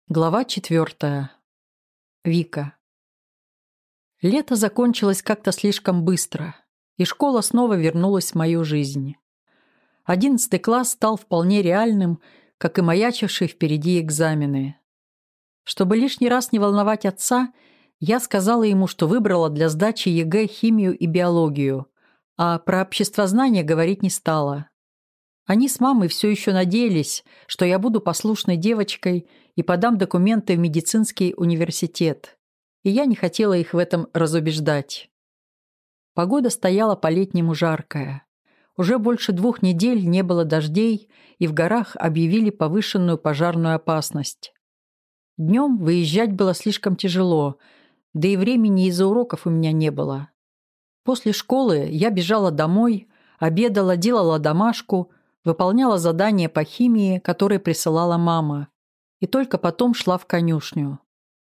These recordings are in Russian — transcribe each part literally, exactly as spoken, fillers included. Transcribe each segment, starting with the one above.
Глава четвертая. Вика. Лето закончилось как-то слишком быстро, и школа снова вернулась в мою жизнь. Одиннадцатый класс стал вполне реальным, как и маячившие впереди экзамены. Чтобы лишний раз не волновать отца, я сказала ему, что выбрала для сдачи ЕГЭ химию и биологию, а про обществознание говорить не стала. Они с мамой все еще надеялись, что я буду послушной девочкой и подам документы в медицинский университет, и я не хотела их в этом разубеждать. Погода стояла по-летнему жаркая. Уже больше двух недель не было дождей, и в горах объявили повышенную пожарную опасность. Днем выезжать было слишком тяжело, да и времени из-за уроков у меня не было. После школы я бежала домой, обедала, делала домашку, выполняла задания по химии, которые присылала мама, и только потом шла в конюшню.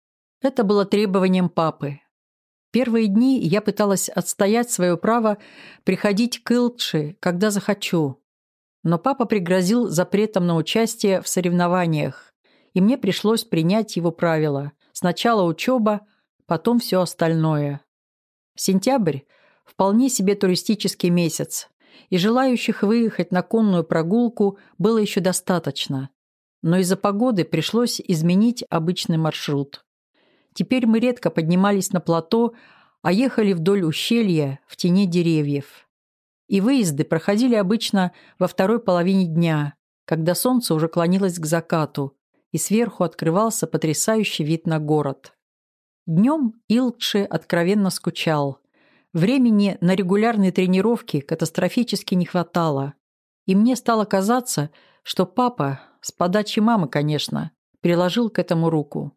Это было требованием папы. Первые дни я пыталась отстоять свое право приходить к Илтши, когда захочу, но папа пригрозил запретом на участие в соревнованиях, и мне пришлось принять его правила. Сначала учеба, потом все остальное. Сентябрь – вполне себе туристический месяц, и желающих выехать на конную прогулку было еще достаточно. Но из-за погоды пришлось изменить обычный маршрут. Теперь мы редко поднимались на плато, а ехали вдоль ущелья в тени деревьев. И выезды проходили обычно во второй половине дня, когда солнце уже клонилось к закату, и сверху открывался потрясающий вид на город. Днем Илтши откровенно скучал. Времени на регулярные тренировки катастрофически не хватало, и мне стало казаться, что папа, с подачи мамы, конечно, приложил к этому руку.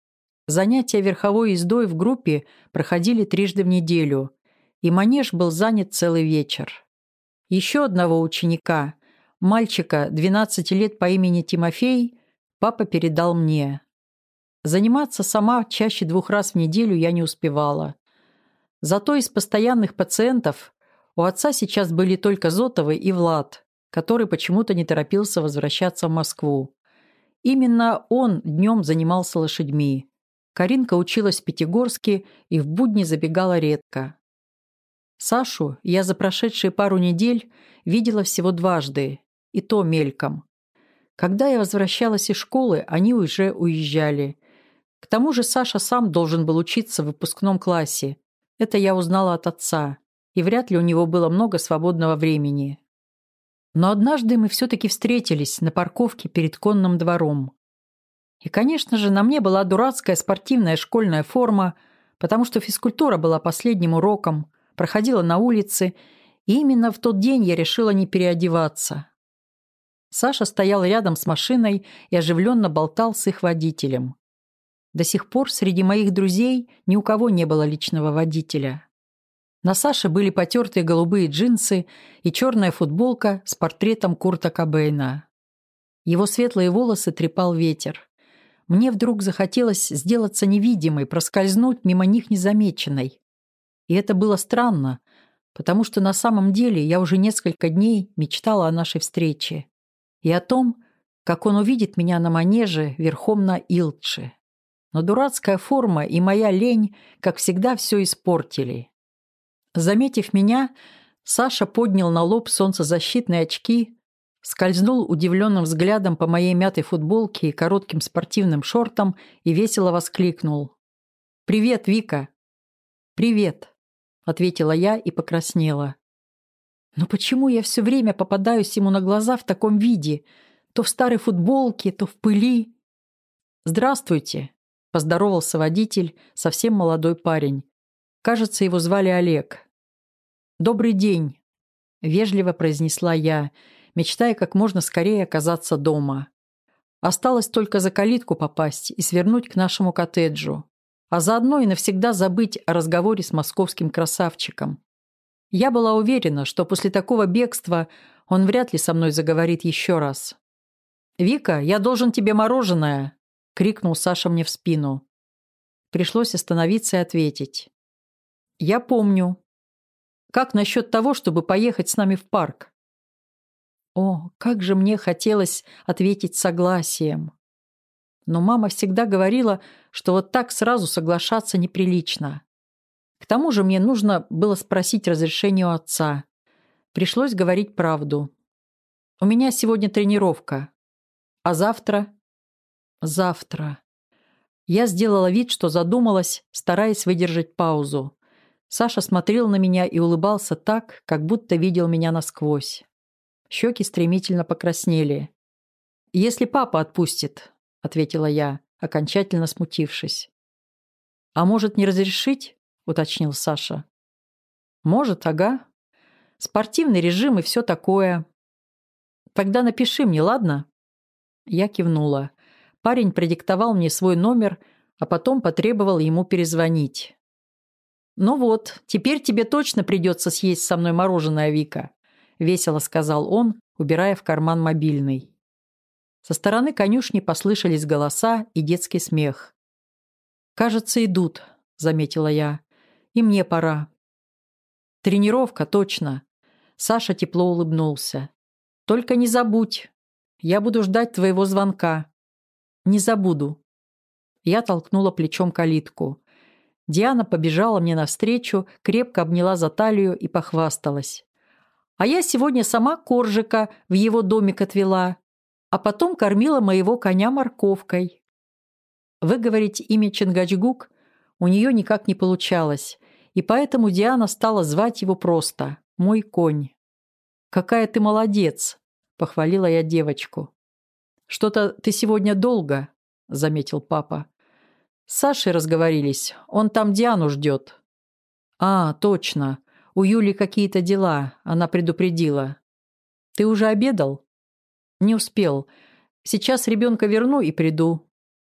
Занятия верховой ездой в группе проходили трижды в неделю, и манеж был занят целый вечер. Еще одного ученика, мальчика двенадцати лет по имени Тимофей, папа передал мне. Заниматься сама чаще двух раз в неделю я не успевала. Зато из постоянных пациентов у отца сейчас были только Зотовы и Влад, который почему-то не торопился возвращаться в Москву. Именно он днем занимался лошадьми. Каринка училась в Пятигорске и в будни забегала редко. Сашу я за прошедшие пару недель видела всего дважды, и то мельком. Когда я возвращалась из школы, они уже уезжали. К тому же Саша сам должен был учиться в выпускном классе. Это я узнала от отца, и вряд ли у него было много свободного времени. Но однажды мы все-таки встретились на парковке перед конным двором. И, конечно же, на мне была дурацкая спортивная школьная форма, потому что физкультура была последним уроком, проходила на улице, и именно в тот день я решила не переодеваться. Саша стоял рядом с машиной и оживленно болтал с их водителем. До сих пор среди моих друзей ни у кого не было личного водителя. На Саше были потертые голубые джинсы и черная футболка с портретом Курта Кобейна. Его светлые волосы трепал ветер. Мне вдруг захотелось сделаться невидимой, проскользнуть мимо них незамеченной. И это было странно, потому что на самом деле я уже несколько дней мечтала о нашей встрече и о том, как он увидит меня на манеже верхом на Илтше. Но дурацкая форма и моя лень, как всегда, все испортили. Заметив меня, Саша поднял на лоб солнцезащитные очки, скользнул удивленным взглядом по моей мятой футболке и коротким спортивным шортам и весело воскликнул. «Привет, Вика!» «Привет!» — ответила я и покраснела. «Но почему я все время попадаюсь ему на глаза в таком виде? То в старой футболке, то в пыли?» «Здравствуйте!» — поздоровался водитель, совсем молодой парень. Кажется, его звали Олег. «Добрый день!» — вежливо произнесла я, мечтая как можно скорее оказаться дома. Осталось только за калитку попасть и свернуть к нашему коттеджу, а заодно и навсегда забыть о разговоре с московским красавчиком. Я была уверена, что после такого бегства он вряд ли со мной заговорит еще раз. «Вика, я должен тебе мороженое!» — крикнул Саша мне в спину. Пришлось остановиться и ответить. «Я помню. Как насчет того, чтобы поехать с нами в парк?» О, как же мне хотелось ответить согласием. Но мама всегда говорила, что вот так сразу соглашаться неприлично. К тому же мне нужно было спросить разрешение у отца. Пришлось говорить правду. У меня сегодня тренировка. А завтра? Завтра. Я сделала вид, что задумалась, стараясь выдержать паузу. Саша смотрел на меня и улыбался так, как будто видел меня насквозь. Щеки стремительно покраснели. «Если папа отпустит», — ответила я, окончательно смутившись. «А может, не разрешить?» — уточнил Саша. «Может, ага. Спортивный режим и все такое. Тогда напиши мне, ладно?» Я кивнула. Парень продиктовал мне свой номер, а потом потребовал ему перезвонить. «Ну вот, теперь тебе точно придется съесть со мной мороженое, Вика», — весело сказал он, убирая в карман мобильный. Со стороны конюшни послышались голоса и детский смех. «Кажется, идут», — заметила я. «И мне пора». «Тренировка, точно». Саша тепло улыбнулся. «Только не забудь. Я буду ждать твоего звонка». «Не забуду». Я толкнула плечом калитку. Диана побежала мне навстречу, крепко обняла за талию и похвасталась. «А я сегодня сама Коржика в его домик отвела, а потом кормила моего коня морковкой». Выговорить имя Чингачгук у нее никак не получалось, и поэтому Диана стала звать его просто «мой конь». «Какая ты молодец!» – похвалила я девочку. «Что-то ты сегодня долго», – заметил папа. «С Сашей разговорились, он там Диану ждет». «А, точно, у Юли какие-то дела, она предупредила». «Ты уже обедал?» «Не успел. Сейчас ребенка верну и приду».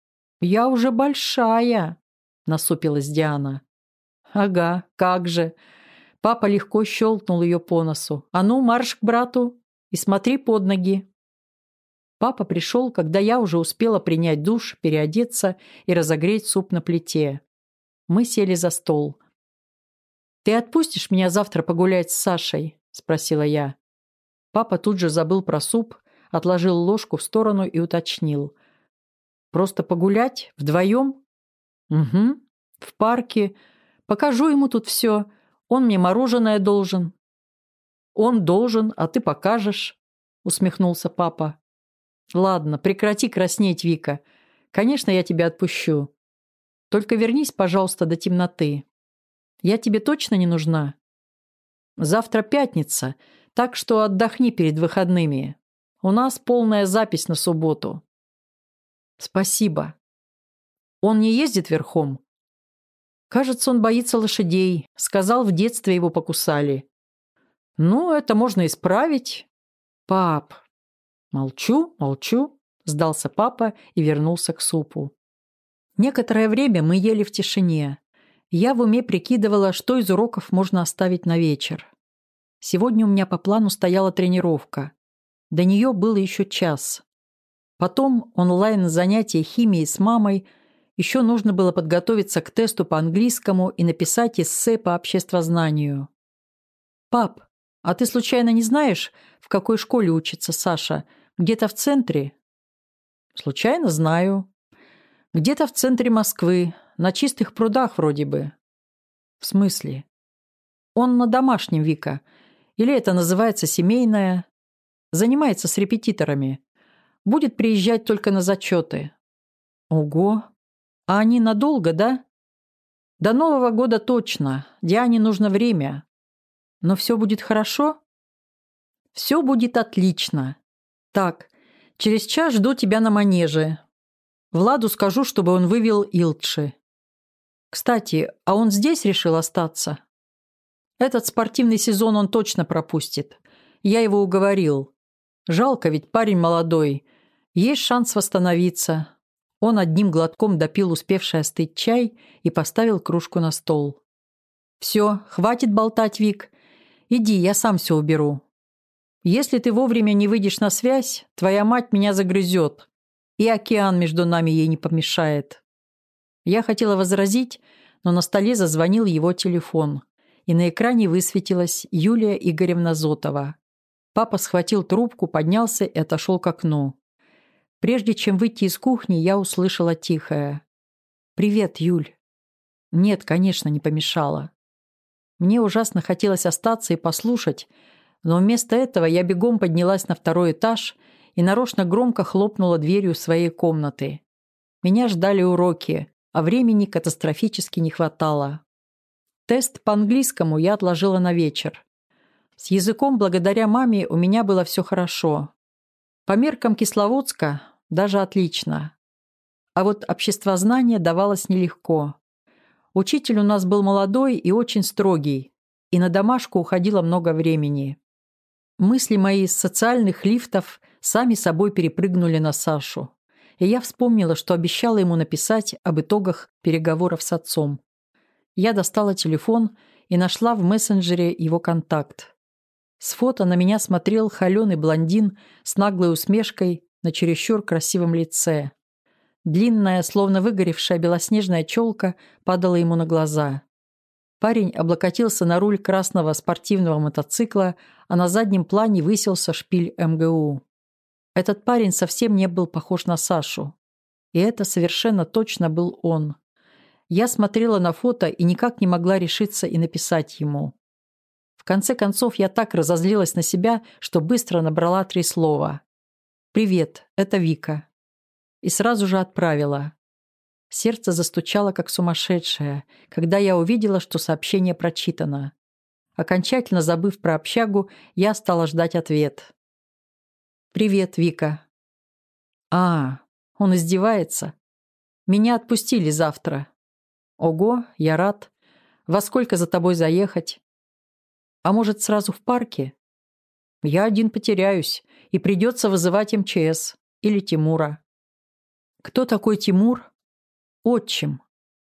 «Я уже большая», – насупилась Диана. «Ага, как же». Папа легко щелкнул ее по носу. «А ну, марш к брату и смотри под ноги». Папа пришел, когда я уже успела принять душ, переодеться и разогреть суп на плите. Мы сели за стол. «Ты отпустишь меня завтра погулять с Сашей?» – спросила я. Папа тут же забыл про суп, отложил ложку в сторону и уточнил. «Просто погулять? Вдвоем?» «Угу. В парке. Покажу ему тут все. Он мне мороженое должен». «Он должен, а ты покажешь», – усмехнулся папа. «Ладно, прекрати краснеть, Вика. Конечно, я тебя отпущу. Только вернись, пожалуйста, до темноты. Я тебе точно не нужна? Завтра пятница, так что отдохни перед выходными. У нас полная запись на субботу». «Спасибо. Он не ездит верхом?» «Кажется, он боится лошадей. Сказал, в детстве его покусали». «Ну, это можно исправить». «Пап». «Молчу, молчу», – сдался папа и вернулся к супу. Некоторое время мы ели в тишине. Я в уме прикидывала, что из уроков можно оставить на вечер. Сегодня у меня по плану стояла тренировка. До нее было еще час. Потом онлайн-занятия химией с мамой. Еще нужно было подготовиться к тесту по английскому и написать эссе по обществознанию. «Пап, а ты случайно не знаешь, в какой школе учится Саша? Где-то в центре?» «Случайно знаю. Где-то в центре Москвы, на Чистых прудах вроде бы». «В смысле?» «Он на домашнем, Вика. Или это называется семейное. Занимается с репетиторами. Будет приезжать только на зачеты». «Ого! А они надолго, да?» «До Нового года точно. Диане нужно время. Но все будет хорошо?» «Все будет отлично. Так, через час жду тебя на манеже. Владу скажу, чтобы он вывел Илтши. Кстати, а он здесь решил остаться? Этот спортивный сезон он точно пропустит. Я его уговорил. Жалко, ведь парень молодой. Есть шанс восстановиться». Он одним глотком допил успевший остыть чай и поставил кружку на стол. «Все, хватит болтать, Вик. Иди, я сам все уберу. Если ты вовремя не выйдешь на связь, твоя мать меня загрызет, и океан между нами ей не помешает». Я хотела возразить, но на столе зазвонил его телефон, и на экране высветилась Юлия Игоревна Зотова. Папа схватил трубку, поднялся и отошел к окну. Прежде чем выйти из кухни, я услышала тихое: «Привет, Юль». Нет, конечно, не помешало. Мне ужасно хотелось остаться и послушать, но вместо этого я бегом поднялась на второй этаж и нарочно громко хлопнула дверью своей комнаты. Меня ждали уроки, а времени катастрофически не хватало. Тест по английскому я отложила на вечер. С языком, благодаря маме, у меня было все хорошо. По меркам Кисловодска даже отлично. А вот обществознание давалось нелегко. Учитель у нас был молодой и очень строгий, и на домашку уходило много времени. Мысли мои из социальных лифтов сами собой перепрыгнули на Сашу, и я вспомнила, что обещала ему написать об итогах переговоров с отцом. Я достала телефон и нашла в мессенджере его контакт. С фото на меня смотрел холеный блондин с наглой усмешкой на чересчур красивом лице. Длинная, словно выгоревшая белоснежная челка падала ему на глаза. Парень облокотился на руль красного спортивного мотоцикла, а на заднем плане высился шпиль эм гэ у. Этот парень совсем не был похож на Сашу. И это совершенно точно был он. Я смотрела на фото и никак не могла решиться и написать ему. В конце концов, я так разозлилась на себя, что быстро набрала три слова. «Привет, это Вика». И сразу же отправила. Сердце застучало, как сумасшедшее, когда я увидела, что сообщение прочитано. Окончательно забыв про общагу, я стала ждать ответ. «Привет, Вика». «А, он издевается? Меня отпустили завтра». «Ого, я рад. Во сколько за тобой заехать?» «А может, сразу в парке?» «Я один потеряюсь, и придется вызывать эм че эс или Тимура». «Кто такой Тимур?» «Отчим».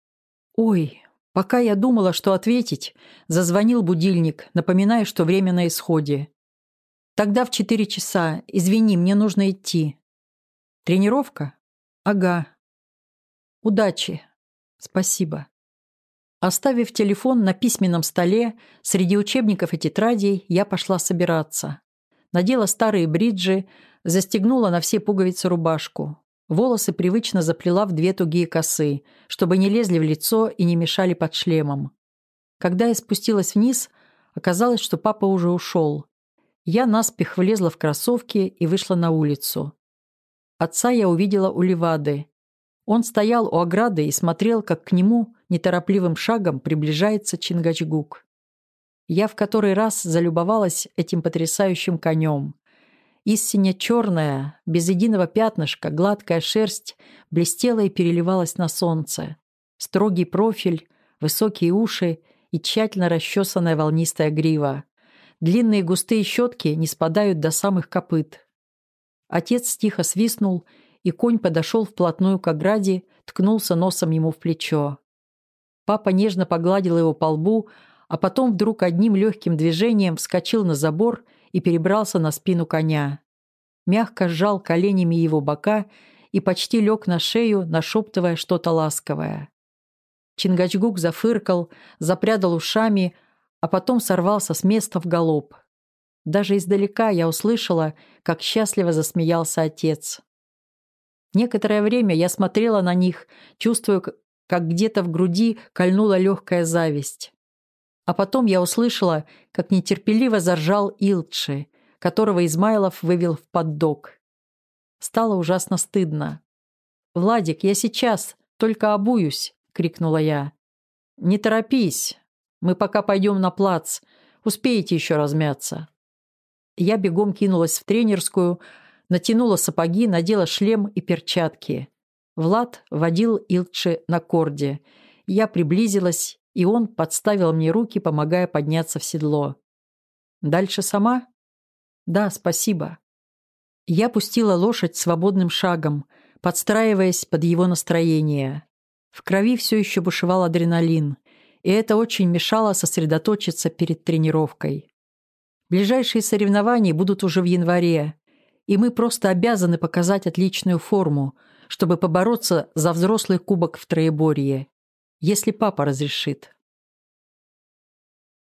«Ой, пока я думала, что ответить, зазвонил будильник, напоминая, что время на исходе. Тогда в четыре часа. Извини, мне нужно идти». «Тренировка?» «Ага». «Удачи». «Спасибо». Оставив телефон на письменном столе, среди учебников и тетрадей, я пошла собираться. Надела старые бриджи, застегнула на все пуговицы рубашку. Волосы привычно заплела в две тугие косы, чтобы не лезли в лицо и не мешали под шлемом. Когда я спустилась вниз, оказалось, что папа уже ушел. Я наспех влезла в кроссовки и вышла на улицу. Отца я увидела у Левады. Он стоял у ограды и смотрел, как к нему неторопливым шагом приближается Чингачгук. Я в который раз залюбовалась этим потрясающим конем. Истинно черная, без единого пятнышка, гладкая шерсть блестела и переливалась на солнце. Строгий профиль, высокие уши и тщательно расчесанная волнистая грива. Длинные густые щетки не спадают до самых копыт. Отец тихо свистнул, и конь подошел вплотную к ограде, ткнулся носом ему в плечо. Папа нежно погладил его по лбу, а потом вдруг одним легким движением вскочил на забор и перебрался на спину коня. Мягко сжал коленями его бока и почти лег на шею, нашептывая что-то ласковое. Чингачгук зафыркал, запрядал ушами, а потом сорвался с места в галоп. Даже издалека я услышала, как счастливо засмеялся отец. Некоторое время я смотрела на них, чувствуя, как где-то в груди кольнула легкая зависть. А потом я услышала, как нетерпеливо заржал Илдши, которого Измайлов вывел в поддог. Стало ужасно стыдно. «Владик, я сейчас, только обуюсь!» — крикнула я. «Не торопись, мы пока пойдем на плац, успеете еще размяться». Я бегом кинулась в тренерскую, натянула сапоги, надела шлем и перчатки. Влад водил Илдши на корде. Я приблизилась, и он подставил мне руки, помогая подняться в седло. «Дальше сама?» «Да, спасибо». Я пустила лошадь свободным шагом, подстраиваясь под его настроение. В крови все еще бушевал адреналин, и это очень мешало сосредоточиться перед тренировкой. Ближайшие соревнования будут уже в январе, и мы просто обязаны показать отличную форму, чтобы побороться за взрослый кубок в троеборье, если папа разрешит.